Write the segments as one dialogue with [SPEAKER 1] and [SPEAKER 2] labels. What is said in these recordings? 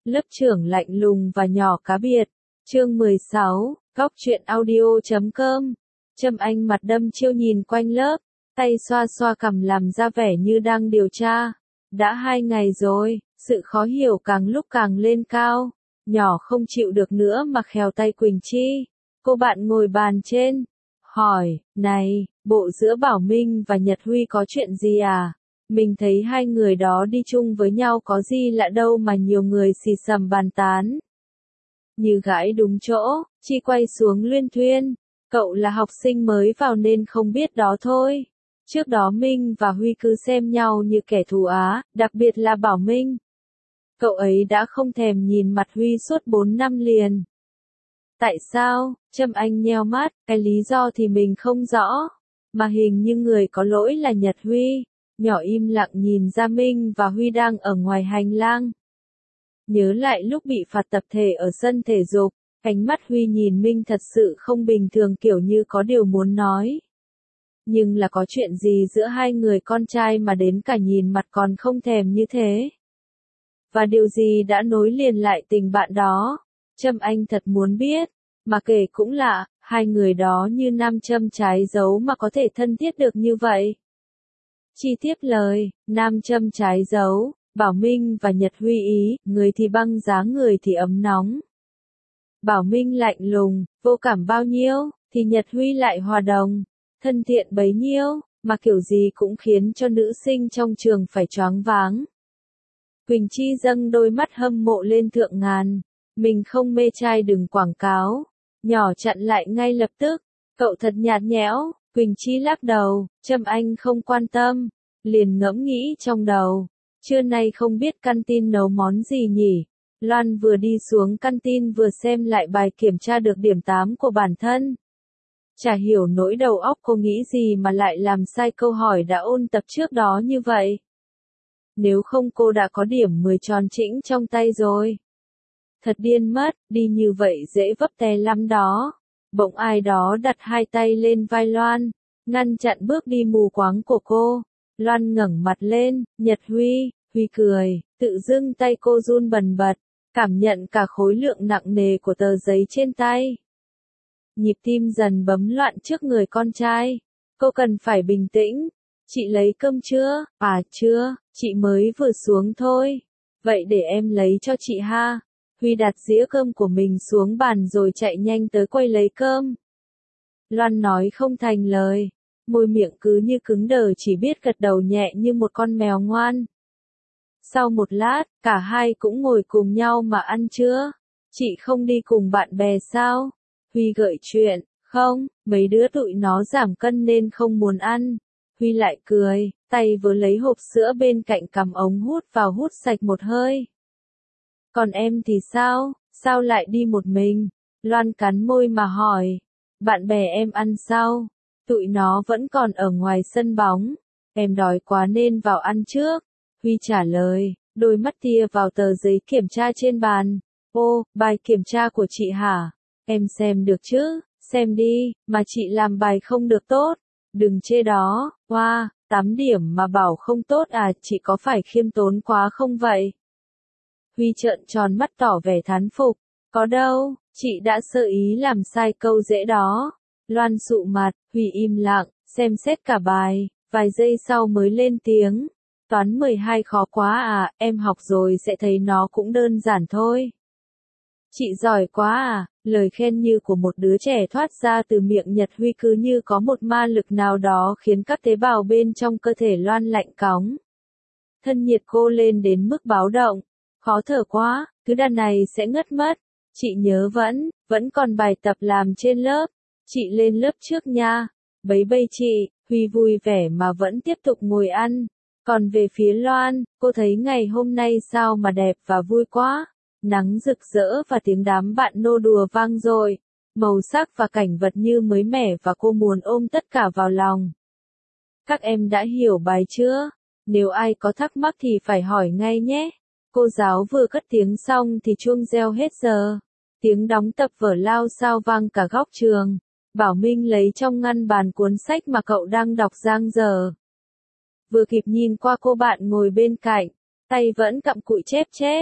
[SPEAKER 1] Lớp trưởng lạnh lùng và nhỏ cá biệt. Chương 16, Góc truyện audio.com. Trâm Anh mặt đăm chiêu nhìn quanh lớp, tay xoa xoa cằm làm ra vẻ như đang điều tra. Đã 2 ngày rồi, sự khó hiểu càng lúc càng lên cao. Nhỏ không chịu được nữa mà khèo tay Quỳnh Chi. Cô bạn ngồi bàn trên. Hỏi, này, bộ giữa Bảo Minh và Nhật Huy có chuyện gì à? Mình thấy hai người đó đi chung với nhau có gì lạ đâu mà nhiều người xì xầm bàn tán. Như gãi đúng chỗ, Chi quay xuống luyên thuyên. Cậu là học sinh mới vào nên không biết đó thôi. Trước đó Minh và Huy cứ xem nhau như kẻ thù Á, đặc biệt là Bảo Minh. Cậu ấy đã không thèm nhìn mặt Huy suốt 4 năm liền. Tại sao? Trâm Anh nheo mắt, cái lý do thì mình không rõ. Mà hình như người có lỗi là Nhật Huy. Nhỏ im lặng nhìn ra Minh và Huy đang ở ngoài hành lang. Nhớ lại lúc bị phạt tập thể ở sân thể dục, ánh mắt Huy nhìn Minh thật sự không bình thường, kiểu như có điều muốn nói. Nhưng là có chuyện gì giữa hai người con trai mà đến cả nhìn mặt còn không thèm như thế? Và điều gì đã nối liền lại tình bạn đó? Trâm Anh thật muốn biết, mà kể cũng lạ, hai người đó như nam châm trái dấu mà có thể thân thiết được như vậy. Chi tiếp lời, nam châm trái dấu, Bảo Minh và Nhật Huy ý, người thì băng giá người thì ấm nóng. Bảo Minh lạnh lùng, vô cảm bao nhiêu, thì Nhật Huy lại hòa đồng, thân thiện bấy nhiêu, mà kiểu gì cũng khiến cho nữ sinh trong trường phải choáng váng. Quỳnh Chi dâng đôi mắt hâm mộ lên thượng ngàn, mình không mê trai đừng quảng cáo. Nhỏ chặn lại ngay lập tức, cậu thật nhạt nhẽo. Quỳnh Chi lắc đầu, Trâm Anh không quan tâm, liền ngẫm nghĩ trong đầu. Trưa nay không biết canteen nấu món gì nhỉ? Loan vừa đi xuống canteen vừa xem lại bài kiểm tra được điểm 8 của bản thân. Chả hiểu nỗi đầu óc cô nghĩ gì mà lại làm sai câu hỏi đã ôn tập trước đó như vậy. Nếu không cô đã có điểm 10 tròn chỉnh trong tay rồi. Thật điên mất, đi như vậy dễ vấp té lắm đó. Bỗng ai đó đặt hai tay lên vai Loan, ngăn chặn bước đi mù quáng của cô. Loan ngẩng mặt lên, Nhật Huy, Huy cười, tự dưng tay cô run bần bật, cảm nhận cả khối lượng nặng nề của tờ giấy trên tay. Nhịp tim dần bấm loạn trước người con trai. Cô cần phải bình tĩnh. Chị lấy cơm chưa? À chưa, chị mới vừa xuống thôi. Vậy để em lấy cho chị ha. Huy đặt dĩa cơm của mình xuống bàn rồi chạy nhanh tới quay lấy cơm. Loan nói không thành lời, môi miệng cứ như cứng đờ, chỉ biết gật đầu nhẹ như một con mèo ngoan. Sau một lát, cả hai cũng ngồi cùng nhau mà ăn trưa. Chị không đi cùng bạn bè sao? Huy gợi chuyện, không, mấy đứa tụi nó giảm cân nên không muốn ăn. Huy lại cười, tay vừa lấy hộp sữa bên cạnh cắm ống hút vào hút sạch một hơi. Còn em thì sao, sao lại đi một mình? Loan cắn môi mà hỏi. Bạn bè em ăn sao? Tụi nó vẫn còn ở ngoài sân bóng. Em đói quá nên vào ăn trước. Huy trả lời, đôi mắt tia vào tờ giấy kiểm tra trên bàn. Ô, bài kiểm tra của chị hả? Em xem được chứ? Xem đi, mà chị làm bài không được tốt. Đừng chê đó, wow, 8 điểm mà bảo không tốt à, chị có phải khiêm tốn quá không vậy? Huy trợn tròn mắt tỏ vẻ thán phục. Có đâu, chị đã sơ ý làm sai câu dễ đó. Loan sụ mặt, Huy im lặng, xem xét cả bài, vài giây sau mới lên tiếng. Toán 12 khó quá à, em học rồi sẽ thấy nó cũng đơn giản thôi. Chị giỏi quá à, lời khen như của một đứa trẻ thoát ra từ miệng Nhật Huy cứ như có một ma lực nào đó khiến các tế bào bên trong cơ thể Loan lạnh cóng. Thân nhiệt cô lên đến mức báo động. Khó thở quá, cứ đàn này sẽ ngất mất. Chị nhớ vẫn còn bài tập làm trên lớp. Chị lên lớp trước nha. Bấy bây chị, Huy vui vẻ mà vẫn tiếp tục ngồi ăn. Còn về phía Loan, cô thấy ngày hôm nay sao mà đẹp và vui quá. Nắng rực rỡ và tiếng đám bạn nô đùa vang dội. Màu sắc và cảnh vật như mới mẻ và cô muốn ôm tất cả vào lòng. Các em đã hiểu bài chưa? Nếu ai có thắc mắc thì phải hỏi ngay nhé. Cô giáo vừa cất tiếng xong thì chuông reo hết giờ. Tiếng đóng tập vở lao sao vang cả góc trường. Bảo Minh lấy trong ngăn bàn cuốn sách mà cậu đang đọc giang dở. Vừa kịp nhìn qua cô bạn ngồi bên cạnh, tay vẫn cặm cụi chép chép.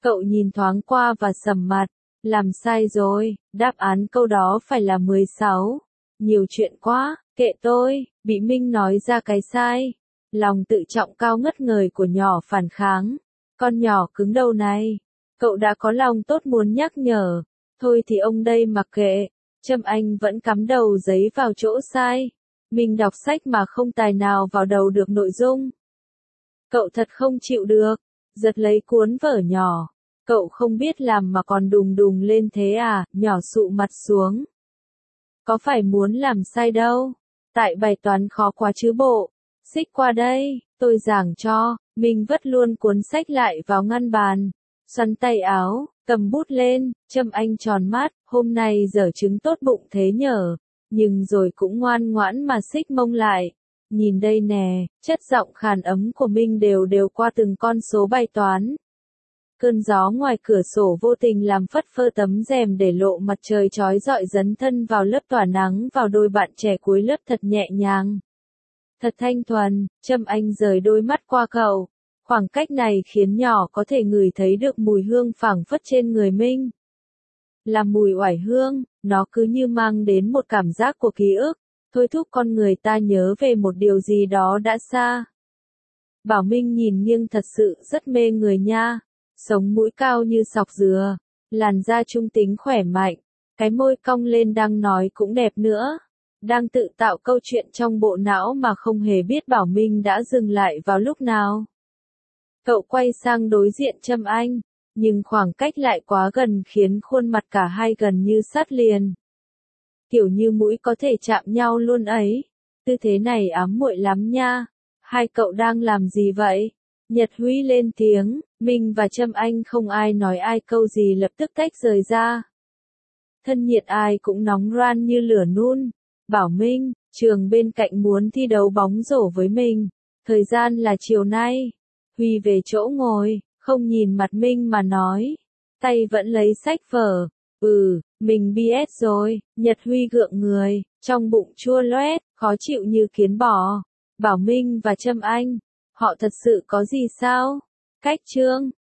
[SPEAKER 1] Cậu nhìn thoáng qua và sầm mặt, làm sai rồi, đáp án câu đó phải là 16. Nhiều chuyện quá, kệ tôi, bị Minh nói ra cái sai. Lòng tự trọng cao ngất ngời của nhỏ phản kháng. Con nhỏ cứng đầu này, cậu đã có lòng tốt muốn nhắc nhở. Thôi thì ông đây mặc kệ, Trâm Anh vẫn cắm đầu giấy vào chỗ sai. Mình đọc sách mà không tài nào vào đầu được nội dung. Cậu thật không chịu được, giật lấy cuốn vở nhỏ. Cậu không biết làm mà còn đùng đùng lên thế à, nhỏ sụ mặt xuống. Có phải muốn làm sai đâu, tại bài toán khó quá chứ bộ. Xích qua đây, tôi giảng cho. Mình vất luôn cuốn sách lại vào ngăn bàn, xoắn tay áo, cầm bút lên. Trâm Anh tròn mắt, hôm nay dở chứng tốt bụng thế nhở, nhưng rồi cũng ngoan ngoãn mà xích mông lại. Nhìn đây nè, chất giọng khàn ấm của Minh đều đều qua từng con số bài toán. Cơn gió ngoài cửa sổ vô tình làm phất phơ tấm rèm để lộ mặt trời chói rọi dấn thân vào lớp tỏa nắng vào đôi bạn trẻ cuối lớp thật nhẹ nhàng. Thật thanh thuần. Trâm Anh rời đôi mắt qua cậu. Khoảng cách này khiến nhỏ có thể ngửi thấy được mùi hương phảng phất trên người Minh. Là mùi oải hương, nó cứ như mang đến một cảm giác của ký ức, thôi thúc con người ta nhớ về một điều gì đó đã xa. Bảo Minh nhìn nghiêng thật sự rất mê người nha. Sống mũi cao như sọc dừa, làn da trung tính khỏe mạnh, cái môi cong lên đang nói cũng đẹp nữa. Đang tự tạo câu chuyện trong bộ não mà không hề biết Bảo Minh đã dừng lại vào lúc nào. Cậu quay sang đối diện Trâm Anh, nhưng khoảng cách lại quá gần khiến khuôn mặt cả hai gần như sát liền. Kiểu như mũi có thể chạm nhau luôn ấy. Tư thế này ám muội lắm nha. Hai cậu đang làm gì vậy? Nhật Huy lên tiếng, Minh và Trâm Anh không ai nói ai câu gì lập tức tách rời ra. Thân nhiệt ai cũng nóng ran như lửa nun. Bảo Minh, trường bên cạnh muốn thi đấu bóng rổ với mình. Thời gian là chiều nay. Huy về chỗ ngồi, không nhìn mặt Minh mà nói. Tay vẫn lấy sách vở. Mình BS rồi. Nhật Huy gượng người, trong bụng chua loét, khó chịu như kiến bò. Bảo Minh và Trâm Anh, họ thật sự có gì sao? Cách chương